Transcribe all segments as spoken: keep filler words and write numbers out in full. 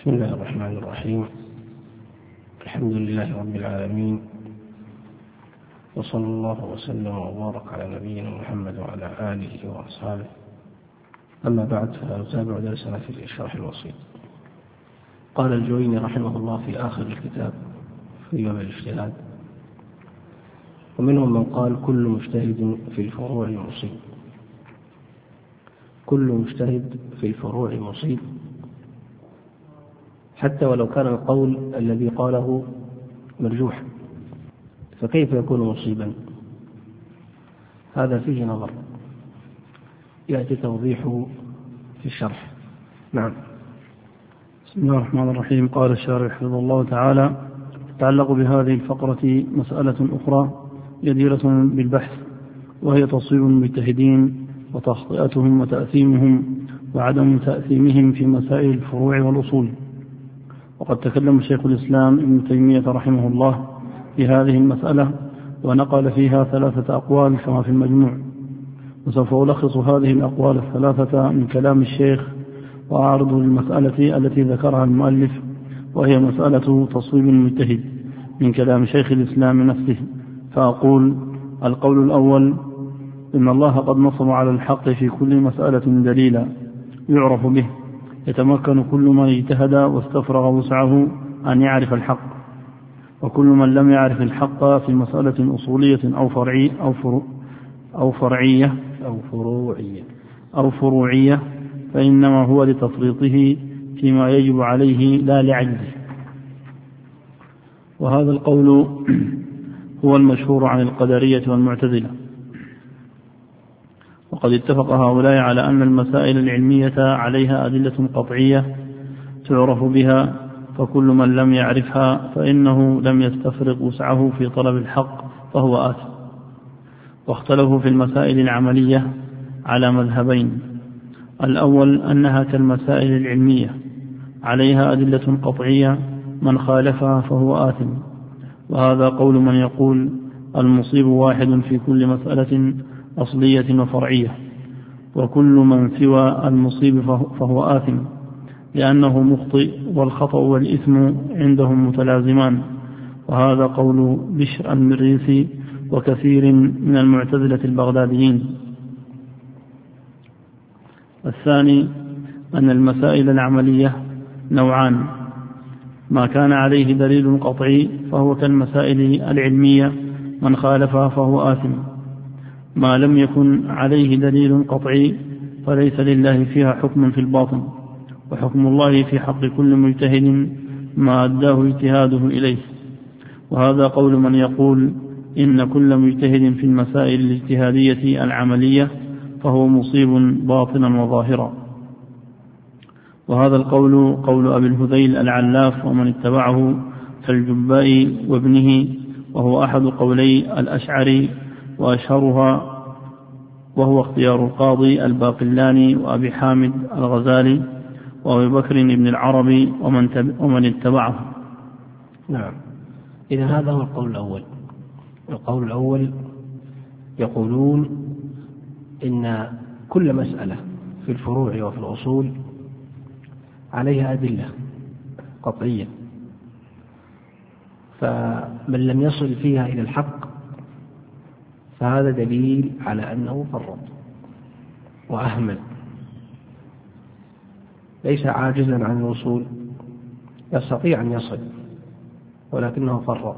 بسم الله الرحمن الرحيم. الحمد لله رب العالمين، وصلى الله وسلم وبارك على نبينا محمد وعلى آله وأصحابه. أما بعد، فنتابع درسنا في الإشراح الوسيط. قال الجويني رحمه الله في آخر الكتاب في باب الاجتهاد: ومنهم من قال كل مجتهد في الفروع مصيب. كل مجتهد في الفروع مصيب، حتى ولو كان القول الذي قاله مرجوحا، فكيف يكون مصيبا؟ هذا فيه نظر يأتي توضيحه في الشرح. نعم. بسم الله الرحمن الرحيم. قال الشارح حفظه الله تعالى: تتعلق بهذه الفقرة مسألة أخرى جديرة بالبحث، وهي تصويب المجتهدين وتخطئتهم وتأثيمهم وعدم تأثيمهم في مسائل الفروع والأصول. وقد تكلم شيخ الإسلام ابن تيمية رحمه الله في هذه المسألة، ونقل فيها ثلاثة أقوال كما في المجموع، وسوف ألخص هذه الأقوال الثلاثة من كلام الشيخ وأعرض للمسألة التي ذكرها المؤلف، وهي مسألة تصويب المجتهد من كلام شيخ الإسلام نفسه. فأقول: القول الأول: إن الله قد نصب على الحق في كل مسألة دليلا يعرف به، يتمكن كل من اجتهد واستفرغ وسعه أن يعرف الحق، وكل من لم يعرف الحق في مسألة أصولية أو فرعية أو, فرو أو فرعية أو فروعية أو فروعية فإنما هو لتفريطه فيما يجب عليه لا لعجزه. وهذا القول هو المشهور عن القدرية والمعتزلة. وقد اتفق هؤلاء على أن المسائل العلمية عليها أدلة قطعية تعرف بها، فكل من لم يعرفها فإنه لم يستفرغ وسعه في طلب الحق فهو آثم. واختلفوا في المسائل العملية على مذهبين: الأول أنها كالمسائل العلمية عليها أدلة قطعية، من خالفها فهو آثم، وهذا قول من يقول المصيب واحد في كل مسألة أصلية وفرعية، وكل من سوى المصيب فهو آثم، لأنه مخطئ، والخطأ والإثم عندهم متلازمان، وهذا قول بشر المريسي وكثير من المعتزلة البغداديين. الثاني أن المسائل العملية نوعان: ما كان عليه دليل قطعي فهو كالمسائل العلمية، من خالفها فهو آثم. ما لم يكن عليه دليل قطعي فليس لله فيها حكم في الباطن، وحكم الله في حق كل مجتهد ما أداه اجتهاده إليه، وهذا قول من يقول إن كل مجتهد في المسائل الاجتهادية العملية فهو مصيب باطنا وظاهرا. وهذا القول قول أبي الهذيل العلاف ومن اتبعه كالجباء وابنه، وهو أحد قولي الأشعري وأشهرها، وهو اختيار القاضي الباقلاني وأبي حامد الغزالي وأبي بكر بن العربي ومن, ومن اتبعه. نعم. إذا هذا هو القول الأول. القول الأول يقولون إن كل مسألة في الفروع وفي الأصول عليها أدلة قطعية، فمن لم يصل فيها إلى الحق فهذا دليل على أنه فرط وأهمل، ليس عاجزا عن الوصول، يستطيع أن يصل ولكنه فرط.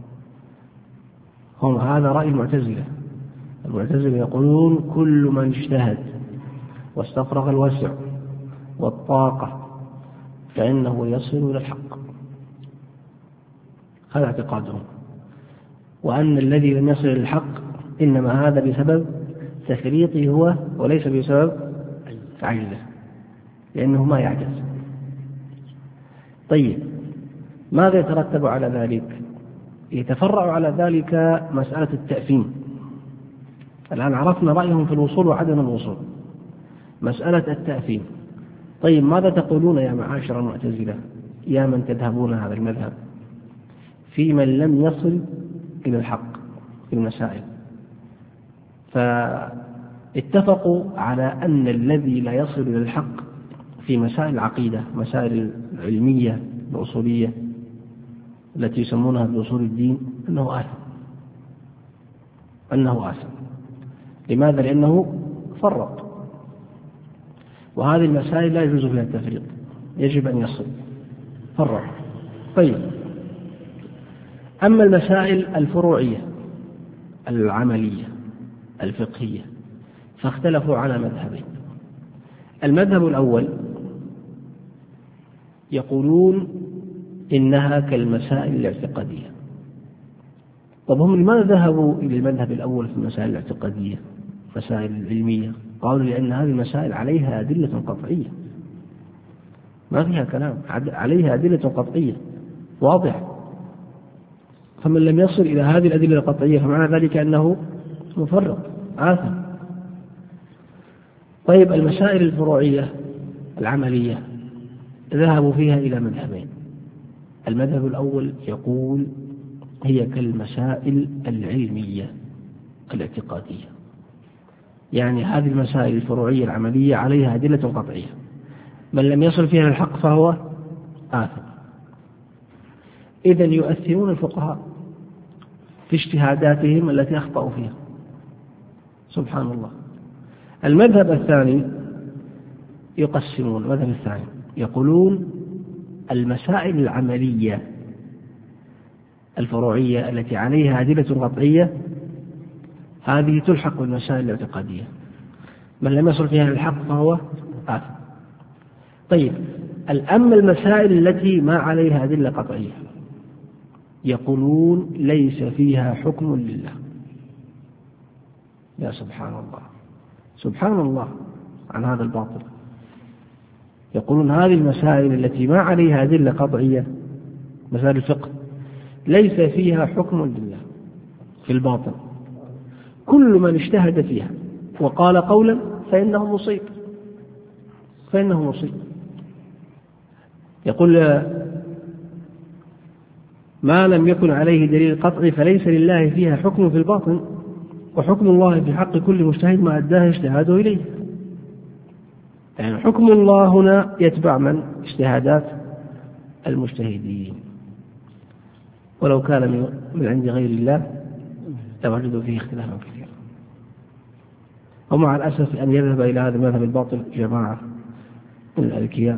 هم هذا رأي المعتزلة. المعتزلة يقولون كل من اجتهد واستفرغ الوسع والطاقة فإنه يصل إلى الحق، هذا اعتقادهم. وأن الذي لم يصل إلى الحق إنما هذا بسبب تفريطه هو وليس بسبب عجزه، لأنه ما يعجز. طيب، ماذا يترتب على ذلك؟ يتفرع على ذلك مسألة التأثيم. الآن عرفنا رأيهم في الوصول وعدم الوصول، مسألة التأثيم. طيب، ماذا تقولون يا معاشر المعتزلة، يا من تذهبون هذا المذهب، في من لم يصل إلى الحق في المسائل؟ فاتفقوا على أن الذي لا يصل إلى الحق في مسائل العقيدة، مسائل العلمية الأصولية التي يسمونها بأصول الدين، أنه آثم، أنه آثم. لماذا؟ لأنه فرط، وهذه المسائل لا يجوز فيها التفريط، يجب أن يصل، فرط. طيب، أما المسائل الفروعية العملية الفقهية فاختلفوا على مذهبين. المذهب الأول يقولون إنها كالمسائل الاعتقادية. طب هم لماذا ذهبوا إلى المذهب الأول في المسائل الاعتقادية، مسائل العلمية؟ قالوا لأن هذه المسائل عليها أدلة قطعية، ما فيها كلام، عليها أدلة قطعية واضح، فمن لم يصل إلى هذه الأدلة القطعية فمعنى ذلك أنه مفرط آثم. طيب، المسائل الفروعية العملية ذهبوا فيها إلى مذهبين. المذهب الأول يقول هي كالمسائل العلمية الاعتقادية، يعني هذه المسائل الفروعية العملية عليها أدلة قطعية، من لم يصل فيها الحق فهو آثم. إذن يؤثرون الفقهاء في اجتهاداتهم التي أخطأوا فيها، سبحان الله. المذهب الثاني يقسمون، المذهب الثاني يقولون المسائل العملية الفروعية التي عليها أدلة قطعية هذه تلحق بالمسائل الاعتقادية، من لم يصل فيها الحق فهو آثم. طيب، أما المسائل التي ما عليها أدلة قطعية يقولون ليس فيها حكم لله. يا سبحان الله، سبحان الله عن هذا الباطل. يقولون هذه المسائل التي ما عليها أدلة قطعية، مسائل الفقه، ليس فيها حكم لله في الباطل، كل من اجتهد فيها وقال قولا فإنه مصيب، فإنه مصيب. يقول ما لم يكن عليه دليل قطعي فليس لله فيها حكم في الباطن، وحكم الله في حق كل مجتهد ما أداه اجتهاده إليه. يعني حكم الله هنا يتبع من؟ اجتهادات المجتهدين، ولو كان من عند غير الله لوجدوا فيه اختلافا كثيرا. ومع الأسف أن يذهب إلى هذا المذهب الباطل جماعة من الأذكياء.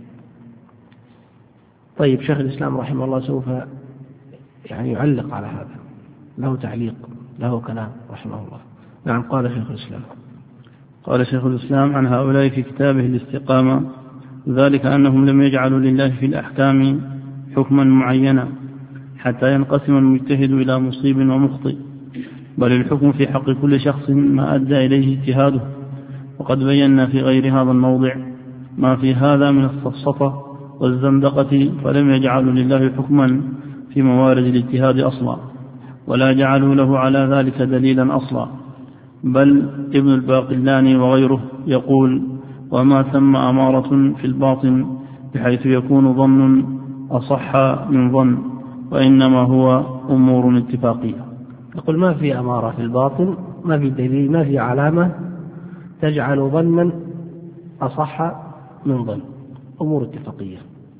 طيب، شيخ الإسلام رحمه الله سوف يعني يعلق على هذا، له تعليق، له كلام رحمه الله. نعم، قال شيخ الإسلام قال شيخ الإسلام عن هؤلاء في كتابه الاستقامة: ذلك أنهم لم يجعلوا لله في الأحكام حكما معينا حتى ينقسم المجتهد إلى مصيب ومخطئ، بل الحكم في حق كل شخص ما أدى إليه اجتهاده. وقد بينا في غير هذا الموضع ما في هذا من السفسطة والزندقة، فلم يجعلوا لله حكما في موارد الاجتهاد أصلا، ولا جعلوا له على ذلك دليلا أصلا. بل ابن الباقلاني وغيره يقول: وما ثم أمارة في الباطن بحيث يكون ظن أصح من ظن، وإنما هو أمور اتفاقية. يقول ما في أمارة في الباطن، ما في دليل، ما في علامة تجعل ظنا أصح من ظن، أمور اتفاقية.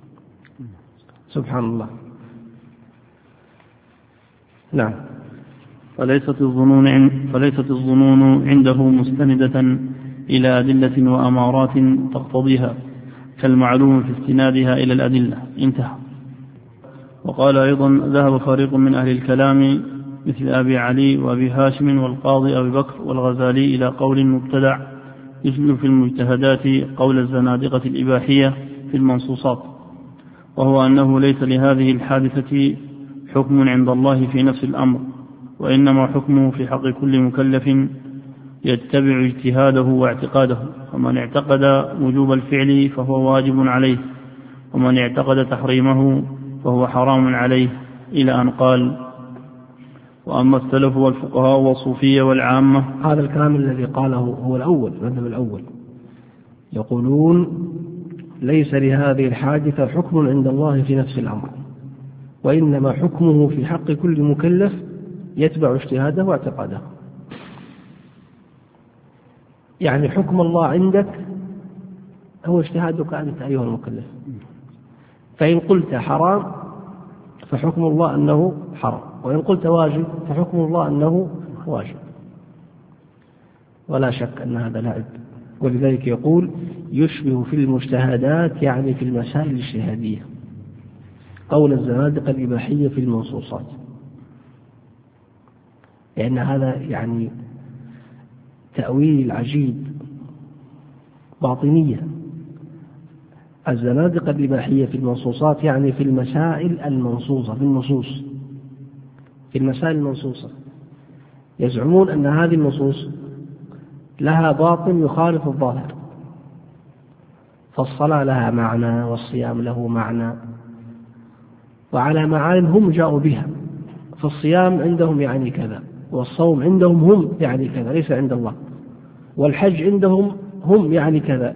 سبحان الله. نعم. فليست الظنون فليست الظنون عنده مستندة إلى أدلة وأمارات تقتضيها كالمعلوم في استنادها إلى الأدلة. انتهى. وقال أيضا: ذهب فريق من أهل الكلام مثل أبي علي وأبي هاشم والقاضي أبي بكر والغزالي إلى قول مبتدع يشمل في المجتهدات قول الزنادقة الإباحية في المنصوصات، وهو أنه ليس لهذه الحادثة حكم عند الله في نفس الأمر، وإنما حكمه في حق كل مكلف يتبع اجتهاده واعتقاده، ومن اعتقد وجوب الفعل فهو واجب عليه، ومن اعتقد تحريمه فهو حرام عليه، إلى أن قال: وأما السلف والفقهاء والصوفية والعامة. هذا الكلام الذي قاله هو الأول، المذهب الأول، يقولون ليس لهذه الحادثة حكم عند الله في نفس الأمر، وإنما حكمه في حق كل مكلف يتبع اجتهاده واعتقاده. يعني حكم الله عندك هو اجتهادك أنت أيها المكلف. فإن قلت حرام فحكم الله أنه حرام، وإن قلت واجب فحكم الله أنه واجب، ولا شك أن هذا لعب. ولذلك يقول يشبه في المجتهدات، يعني في المسائل الاجتهادية، قول الزنادقة الإباحية في المنصوصات، لأن هذا يعني تأويل عجيب باطنية. الزنادقة الإباحية في المنصوصات يعني في المسائل المنصوصة، في النصوص، في المسائل المنصوصة، يزعمون أن هذه النصوص لها باطن يخالف الظاهر، فالصلاة لها معنى والصيام له معنى، وعلى معان هم جاءوا بها، فالصيام عندهم يعني كذا، والصوم عندهم هم يعني كذا ليس عند الله، والحج عندهم هم يعني كذا.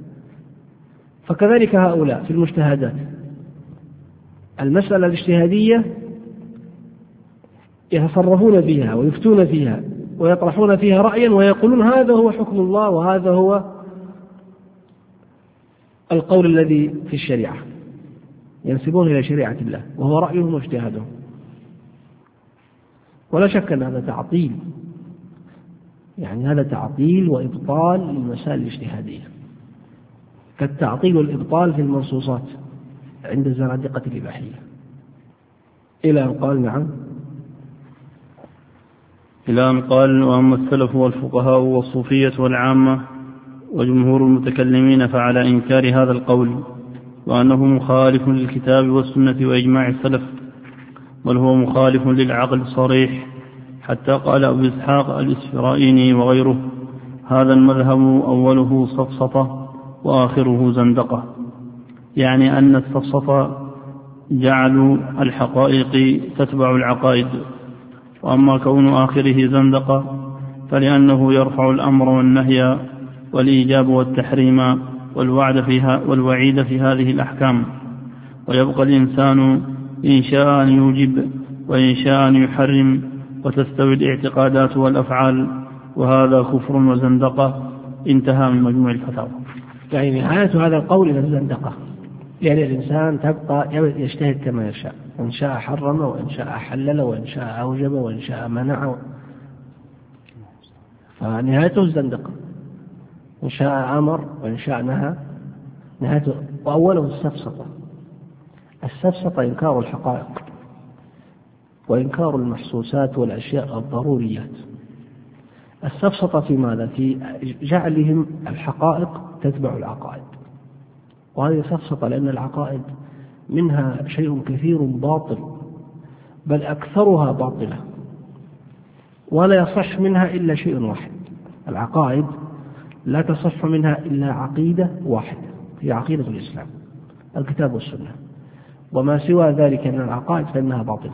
فكذلك هؤلاء في المجتهدات، المسألة الاجتهادية يتصرفون فيها ويفتون فيها ويطرحون فيها رأيا ويقولون هذا هو حكم الله وهذا هو القول الذي في الشريعة، ينسبون إلى شريعة الله وهو رأيهم واجتهادهم. ولا شك أن هذا تعطيل، يعني هذا تعطيل وإبطال للمسائل الاجتهادية، كالتعطيل والإبطال في المنصوصات عند الزنادقة الإباحية. إلى أن قال نعم إلى أن قال وأما السلف والفقهاء والصوفية والعامة وجمهور المتكلمين فعلى إنكار هذا القول، وأنه مخالف للكتاب والسنة وإجماع السلف، بل هو مخالف للعقل الصريح، حتى قال أبو إسحاق الإسفرائيني وغيره هذا المذهب أوله سفسطة وآخره زندقة، يعني أن السفسطة جعلوا الحقائق تتبع العقائد، وأما كون آخره زندقة فلأنه يرفع الأمر والنهي والإيجاب والتحريم والوعد فيها والوعيد في هذه الأحكام، ويبقى الإنسان إن شاء أن يوجب وإن شاء أن يحرم، وتستوي الاعتقادات والأفعال، وهذا كفر وزندقة. انتهى من مجموع الفتاوى. يعني نهاية هذا القول إلى الزندقة، يعني الإنسان تبقى يجتهد كما يشاء، إن شاء حرم وإن شاء حلل وإن شاء أوجب وإن شاء منع، فنهايته الزندقة، إن شاء أمر وإن شاء نهى، نهايته. وأوله السفسطة، السفسطة إنكار الحقائق وإنكار المحسوسات والأشياء الضروريات. السفسطة في ماذا؟ في جعلهم الحقائق تتبع العقائد، وهذه سفسطة لأن العقائد منها شيء كثير باطل، بل أكثرها باطلة، ولا يصح منها إلا شيء واحد. العقائد لا تصح منها إلا عقيدة واحدة، هي عقيدة الإسلام، الكتاب والسنة، وما سوى ذلك من العقائد فإنها باطلة.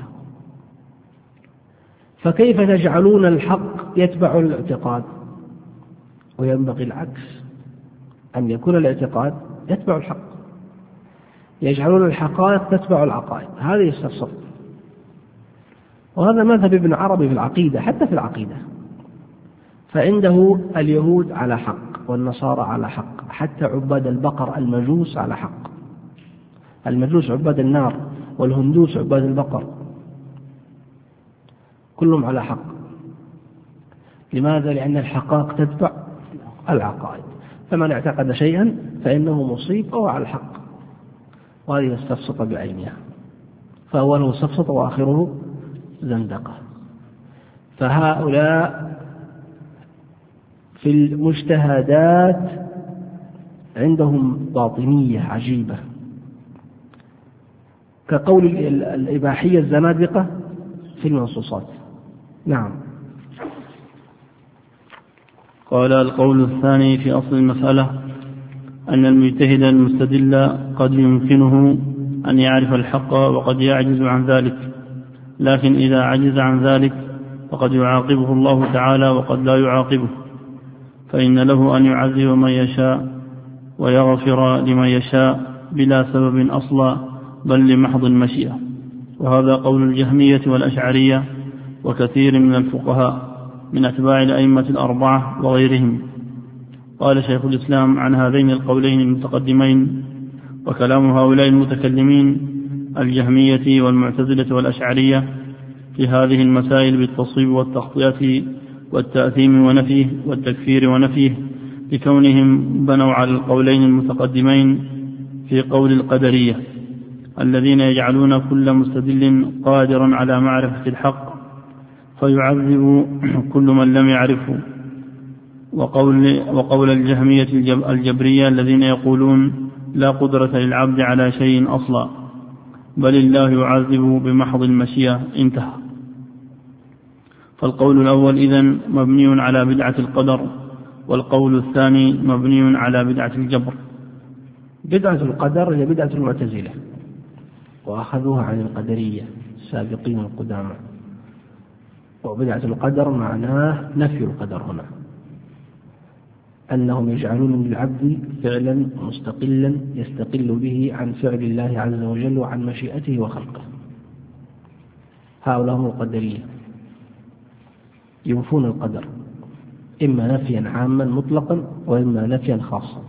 فكيف تجعلون الحق يتبع الاعتقاد؟ وينبغي العكس، أن يكون الاعتقاد يتبع الحق، يجعلون الحقائق تتبع العقائد، هذه السفسطة. وهذا مذهب ابن عربي في العقيدة، حتى في العقيدة، فعنده اليهود على حق والنصارى على حق، حتى عباد البقر المجوس على حق، المجوس عباد النار والهندوس عباد البقر، كلهم على حق. لماذا؟ لأن الحقائق تتبع العقائد، فمن اعتقد شيئا فإنه مصيب أو على الحق، وهذه السفسطة بعينها، فأوله سفسطة وآخره زندقة. فهؤلاء في المجتهدات عندهم باطنية عجيبة، كقول الإباحية الزنادقة في المنصوصات. نعم. قال القول الثاني في أصل المسألة أن المجتهد المستدل قد يمكنه أن يعرف الحق وقد يعجز عن ذلك، لكن إذا عجز عن ذلك فقد يعاقبه الله تعالى وقد لا يعاقبه، فإن له أن يعذب من يشاء ويغفر لمن يشاء بلا سبب أصلا، بل لمحض المشيئة. وهذا قول الجهمية والأشعرية وكثير من الفقهاء من أتباع الأئمة الأربعة وغيرهم. قال شيخ الإسلام عن هذين القولين المتقدمين: وكلام هؤلاء المتكلمين الجهمية والمعتزلة والأشعرية في هذه المسائل بالتصويب والتخطئة والتأثيم ونفيه والتكفير ونفيه، لكونهم بنوا على القولين المتقدمين في قول القدرية الذين يجعلون كل مستدل قادرا على معرفة الحق فيعذب كل من لم يعرفه، وقول, وقول الجهمية الجبرية الذين يقولون لا قدرة للعبد على شيء أصلا بل الله يعذب بمحض المشيئة. انتهى. فالقول الأول إذن مبني على بدعة القدر، والقول الثاني مبني على بدعة الجبر. بدعة القدر هي بدعة المعتزلة، وأخذوها عن القدرية السابقين القدامى. وبدعة القدر معناه نفي القدر هنا، أنهم يجعلون للعبد فعلا مستقلا يستقل به عن فعل الله عز وجل وعن مشيئته وخلقه. هؤلاء هم القدرية، ينفون القدر إما نفيا عاما مطلقا وإما نفيا خاصا.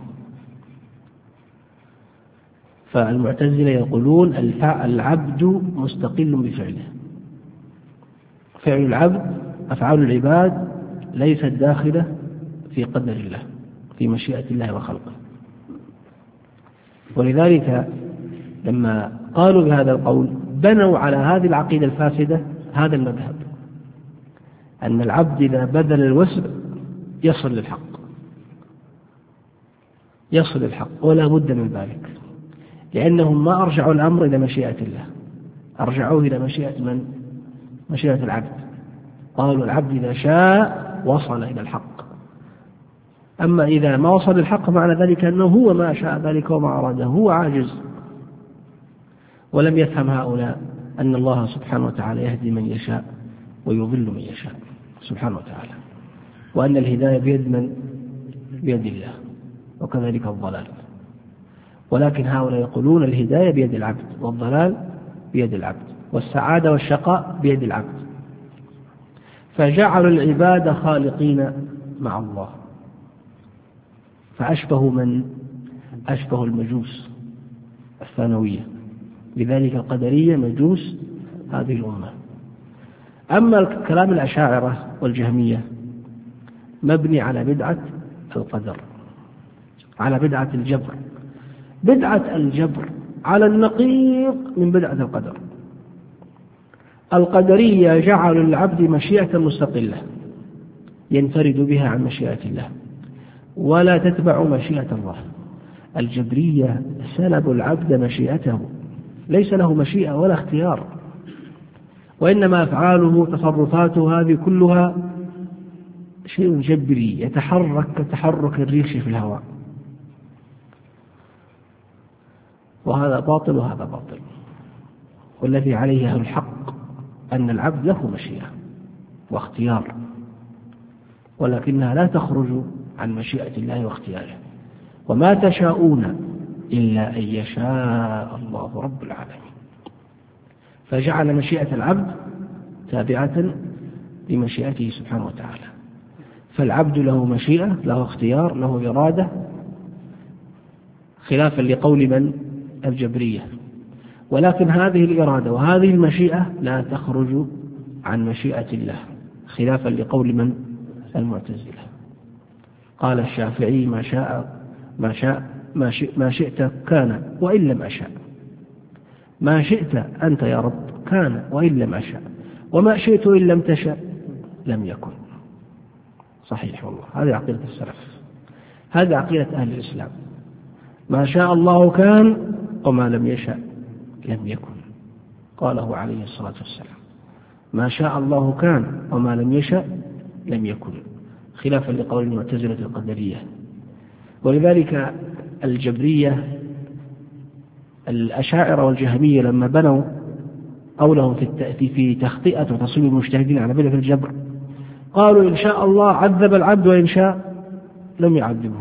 فالمعتزلة يقولون العبد مستقل بفعله، فعل العبد أفعال العباد ليست داخلة في قدر الله في مشيئة الله وخلقه. ولذلك لما قالوا بهذا القول بنوا على هذه العقيدة الفاسدة هذا المذهب، أن العبد إذا بذل الوسع يصل للحق، يصل للحق ولا بد من ذلك، لأنهم ما أرجعوا الأمر إلى مشيئة الله، أرجعوه إلى مشيئة من؟ مشيئة العبد. قالوا العبد إذا شاء وصل إلى الحق، أما إذا ما وصل الحق معنى ذلك أنه هو ما شاء ذلك وما أراده، هو عاجز. ولم يفهم هؤلاء أن الله سبحانه وتعالى يهدي من يشاء ويضل من يشاء سبحانه وتعالى، وأن الهداية بيد من؟ بيد الله، وكذلك الضلال. ولكن هؤلاء يقولون الهداية بيد العبد والضلال بيد العبد والسعادة والشقاء بيد العبد، فجعلوا العباد خالقين مع الله، فأشبه من؟ أشبه المجوس الثانوية. لذلك القدرية مجوس هذه الأمة. أما كلام الأشاعرة والجهمية مبني على بدعة القدر، على بدعة الجبر. بدعة الجبر على النقيض من بدعة القدر. القدرية جعلوا للعبد مشيئة مستقلة ينفرد بها عن مشيئة الله ولا تتبع مشيئة الله. الجبرية سلبوا العبد مشيئته، ليس له مشيئة ولا اختيار، وإنما أفعاله تصرفاته هذه كلها شيء جبري يتحرك كتحرك الريش في الهواء، وهذا باطل وهذا باطل. والذي عليه أهل الحق أن العبد له مشيئة واختيار، ولكنها لا تخرج عن مشيئة الله واختياره. وما تشاءون إلا أن يشاء الله رب العالمين. فجعل مشيئة العبد تابعة لمشيئته سبحانه وتعالى. فالعبد له مشيئة، له اختيار، له إرادة، خلافا لقول من؟ الجبرية. ولكن هذه الإرادة وهذه المشيئة لا تخرج عن مشيئة الله، خلافا لقول من؟ المعتزلة. قال الشافعي ما شاء ما شاء ما شئت كان وإن لم أشاء، ما شئت أنت يا رب كان وإن لم أشاء، وما شئت إن لم تشاء لم يكن. صحيح والله، هذه عقيدة السلف، هذه عقيدة أهل الإسلام. ما شاء الله كان وما لم يشاء لم يكن، قاله عليه الصلاة والسلام. ما شاء الله كان وما لم يشاء لم يكن، خلافا لقول المعتزلة القدرية. ولذلك الجبرية الأشاعرة والجهمية لما بنوا قولهم في في تخطئة وتصويب المجتهدين على بدعة الجبر قالوا إن شاء الله عذب العبد وإن شاء لم يعذبه.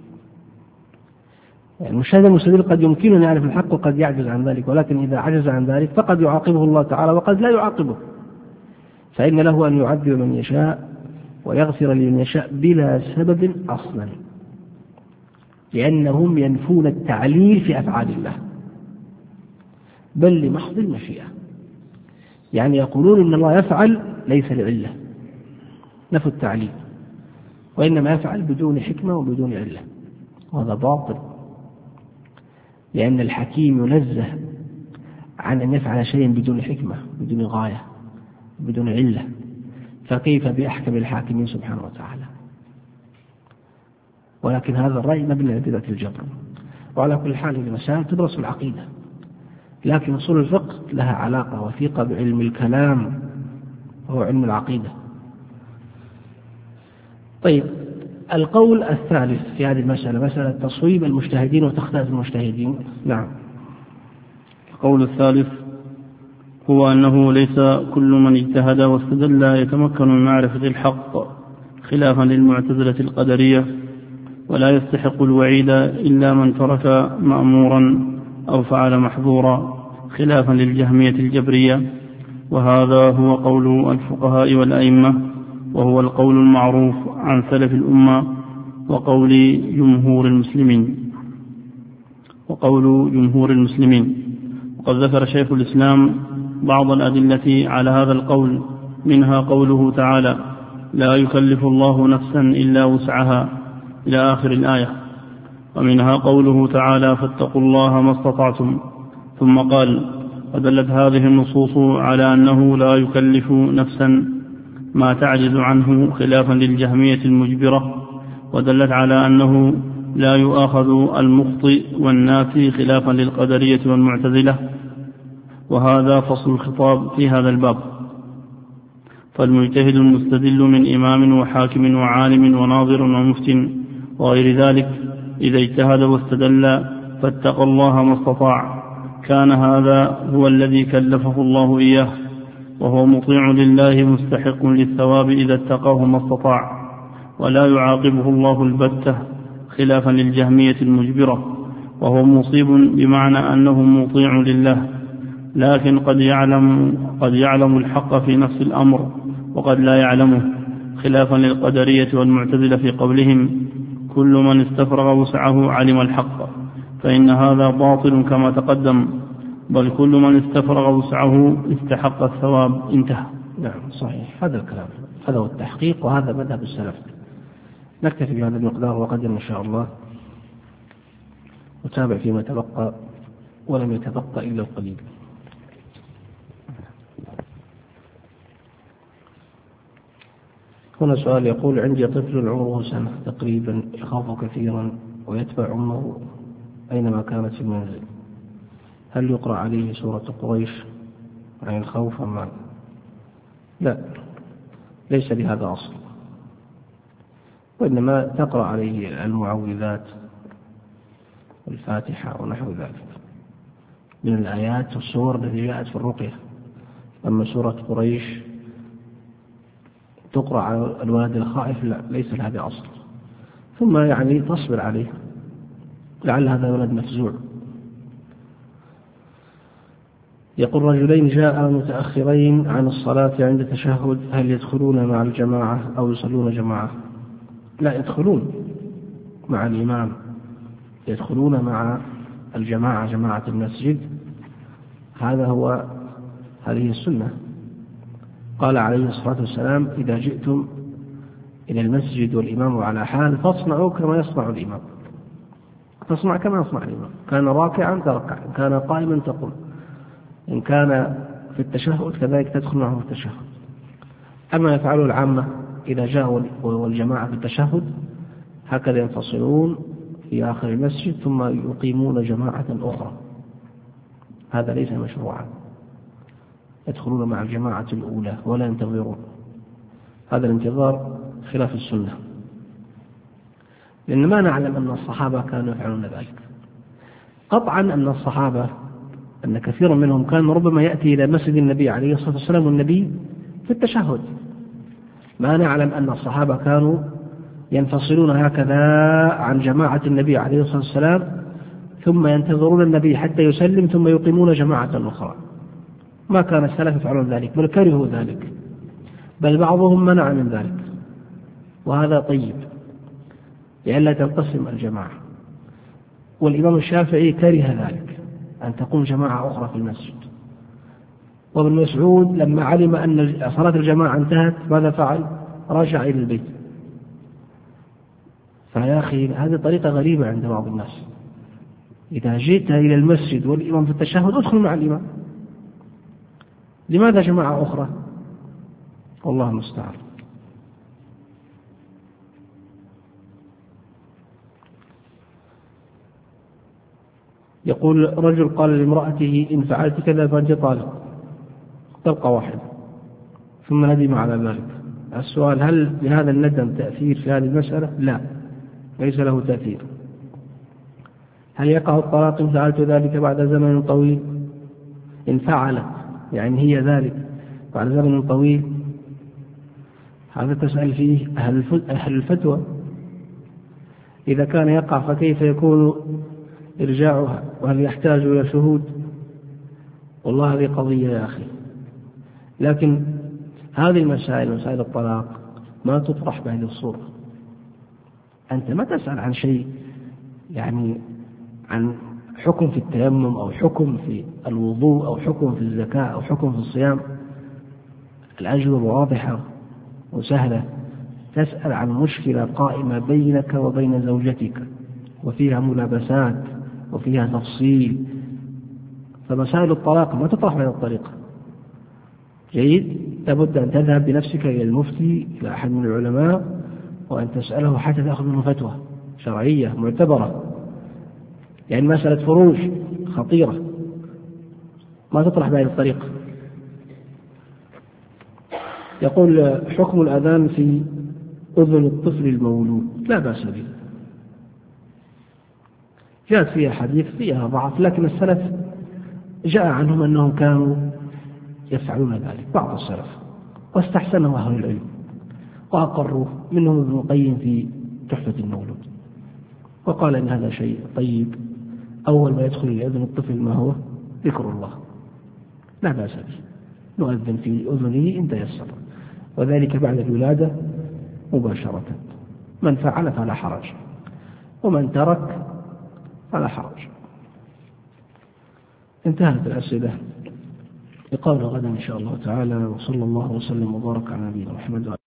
يعني المجتهد المستدل قد يمكنه أن يعرف الحق وقد يعجز عن ذلك، ولكن إذا عجز عن ذلك فقد يعاقبه الله تعالى وقد لا يعاقبه، فإن له أن يعذب من يشاء ويغفر لمن يشاء بلا سبب أصلا. لأنهم ينفون التعليل في أفعال الله بل لمحض المشيئة، يعني يقولون إن الله يفعل ليس لعلة، نفوا التعليل، وإنما يفعل بدون حكمة وبدون علة، وهذا باطل، لأن الحكيم ينزه عن أن يفعل شيئا بدون حكمة بدون غاية بدون علة، فكيف بأحكم الحاكمين سبحانه وتعالى؟ ولكن هذا الرأي مبني على بدعة الجبر. وعلى كل حال المسائل تدرس العقيدة، لكن أصول الفقه لها علاقة وثيقة بعلم الكلام وهو علم العقيدة. طيب، القول الثالث في هذه المسألة مسألة تصويب المجتهدين وتخطئة المجتهدين. نعم. القول الثالث هو أنه ليس كل من اجتهد واستدل يتمكن من معرفة الحق خلافا للمعتزلة القدرية، ولا يستحق الوعيد إلا من ترك مأمورا أو فعل محظورا خلافا للجهمية الجبرية، وهذا هو قول الفقهاء والأئمة، وهو القول المعروف عن سلف الأمة وقول جمهور المسلمين وقول جمهور المسلمين وقد ذكر شيخ الإسلام بعض الأدلة على هذا القول، منها قوله تعالى: لا يكلف الله نفسا إلا وسعها إلى آخر الآية، ومنها قوله تعالى: فاتقوا الله ما استطعتم، ثم قال: ودلت هذه النصوص على أنه لا يكلف نفسا ما تعجز عنه خلافا للجهمية المجبرة، ودلت على أنه لا يؤاخذ المخطئ والناسي خلافا للقدرية والمعتزلة، وهذا فصل الخطاب في هذا الباب. فالمجتهد المستدل من إمام وحاكم وعالم وناظر ومفتن وغير ذلك إذا اجتهد واستدل فاتقى الله ما استطاع، كان هذا هو الذي كلفه الله إياه، وهو مطيع لله مستحق للثواب إذا اتقاه ما استطاع، ولا يعاقبه الله البتة خلافا للجهمية المجبرة، وهو مصيب بمعنى أنه مطيع لله، لكن قد يعلم, قد يعلم الحق في نفس الأمر وقد لا يعلمه، خلافا للقدرية والمعتزلة في قولهم: كل من استفرغ وسعه علم الحق، فإن هذا باطل كما تقدم، بل كل من استفرغ وسعه استحق الثواب. انتهى. نعم، صحيح، هذا الكلام، هذا هو التحقيق، وهذا مذهب السلف. نكتفي بهذا المقدار وقدر إن شاء الله، وتابع فيما تبقى، ولم يتبقى إلا القليل. هنا سؤال يقول: عندي طفل عمره سنة تقريبا، يخاف كثيرا ويتبع أمه أينما كانت في المنزل، هل يقرأ عليه سورة قريش عن الخوف أم لا؟ لا، ليس لهذا أصل، وإنما تقرأ عليه المعوذات والفاتحة ونحو ذلك من الآيات والسور التي جاءت في الرقية. أما سورة قريش تقرأ على الولد الخائف، لا، ليس لهذا أصل. ثم يعني تصبر عليه، لعل هذا ولد مفزوع. يقول: رجلين جاء متأخرين عن الصلاة عند التشهد، هل يدخلون مع الجماعة أو يصلون جماعة؟ لا، يدخلون مع الإمام، يدخلون مع الجماعة، جماعة المسجد، هذا هو هذه السنة. قال عليه الصلاة والسلام: إذا جئتم إلى المسجد والإمام على حال فاصنعوا كما يصنع الإمام، تصنع كما يصنع الإمام، كان راكعا تركع، إن كان قائما تقوم، إن كان في التشهد كذلك تدخل معه في التشهد. أما يفعله العامة إذا جاءوا والجماعة في التشهد هكذا ينفصلون في آخر المسجد ثم يقيمون جماعة أخرى، هذا ليس مشروعا، يدخلون مع الجماعة الأولى ولا ينتظرون، هذا الانتظار خلاف السنة، لأن ما نعلم أن الصحابة كانوا يفعلون ذلك. قطعا أن الصحابة أن كثيرا منهم كان ربما يأتي إلى مسجد النبي عليه الصلاة والسلام والنبي في التشهد، ما نعلم أن الصحابة كانوا ينفصلون هكذا عن جماعة النبي عليه الصلاة والسلام ثم ينتظرون النبي حتى يسلم ثم يقيمون جماعة أخرى، ما كان السلف يفعلون ذلك، بل كرهوا ذلك، بل بعضهم منع من ذلك، وهذا طيب لئلا تنقسم الجماعة. والإمام الشافعي كره ذلك أن تقوم جماعة أخرى في المسجد. وابن مسعود لما علم أن صلاة الجماعة انتهت ماذا فعل؟ رجع إلى البيت. فيا أخي هذه طريقة غريبة عند بعض الناس، إذا جئت إلى المسجد والإمام في التشهد ادخل مع الإمام، لماذا جماعة أخرى؟ والله المستعان. يقول رجل قال لامرأته إن فعلت كذا فأنت طالق، تبقى واحدة، ثم ندم على ذلك. السؤال: هل لهذا الندم تأثير في هذه المسألة؟ لا، ليس له تأثير. هل يقع الطلاق إن فعلت ذلك بعد زمن طويل؟ إن فعلت يعني هي ذلك بعد زمن طويل، هذا تسأل فيه أهل الفتوى. إذا كان يقع فكيف يكون إرجاعها، وهل يحتاج إلى شهود؟ والله هذه قضية يا أخي. لكن هذه المسائل، مسائل الطلاق، ما تطرح بهذه الصورة. أنت ما تسأل عن شيء يعني عن حكم في التيمم أو حكم في الوضوء أو حكم في الزكاة أو حكم في الصيام. الأجوبة واضحة وسهلة. تسأل عن مشكلة قائمة بينك وبين زوجتك وفيها ملابسات وفيها تفصيل. فمسائل الطلاق ما تطرح بهذه الطريقة. جيد، لابد أن تذهب بنفسك إلى المفتي، إلى أحد من العلماء، وأن تسأله حتى تأخذ منه فتوى شرعية معتبرة. يعني مسألة فروج خطيرة ما تطرح بهذه الطريقة. يقول: حكم الأذان في أذن الطفل المولود لا بأس به. جاءت فيها حديث فيها ضعف، لكن السلف جاء عنهم أنهم كانوا يفعلون ذلك، بعض السلف، واستحسنه أهل العلم وأقروا، منهم ابن القيم في تحفة المولود، وقال إن هذا شيء طيب. أول ما يدخل إلى أذن الطفل ما هو؟ ذكر الله، لا بأس به، نؤذن في أذنه إن تيسر، وذلك بعد الولادة مباشرة. من فعل فلا حرج، ومن ترك فلا حرج. انتهت الأسئلة. لقاءنا غدا إن شاء الله تعالى، وصلى الله وسلم وبارك على نبينا محمد.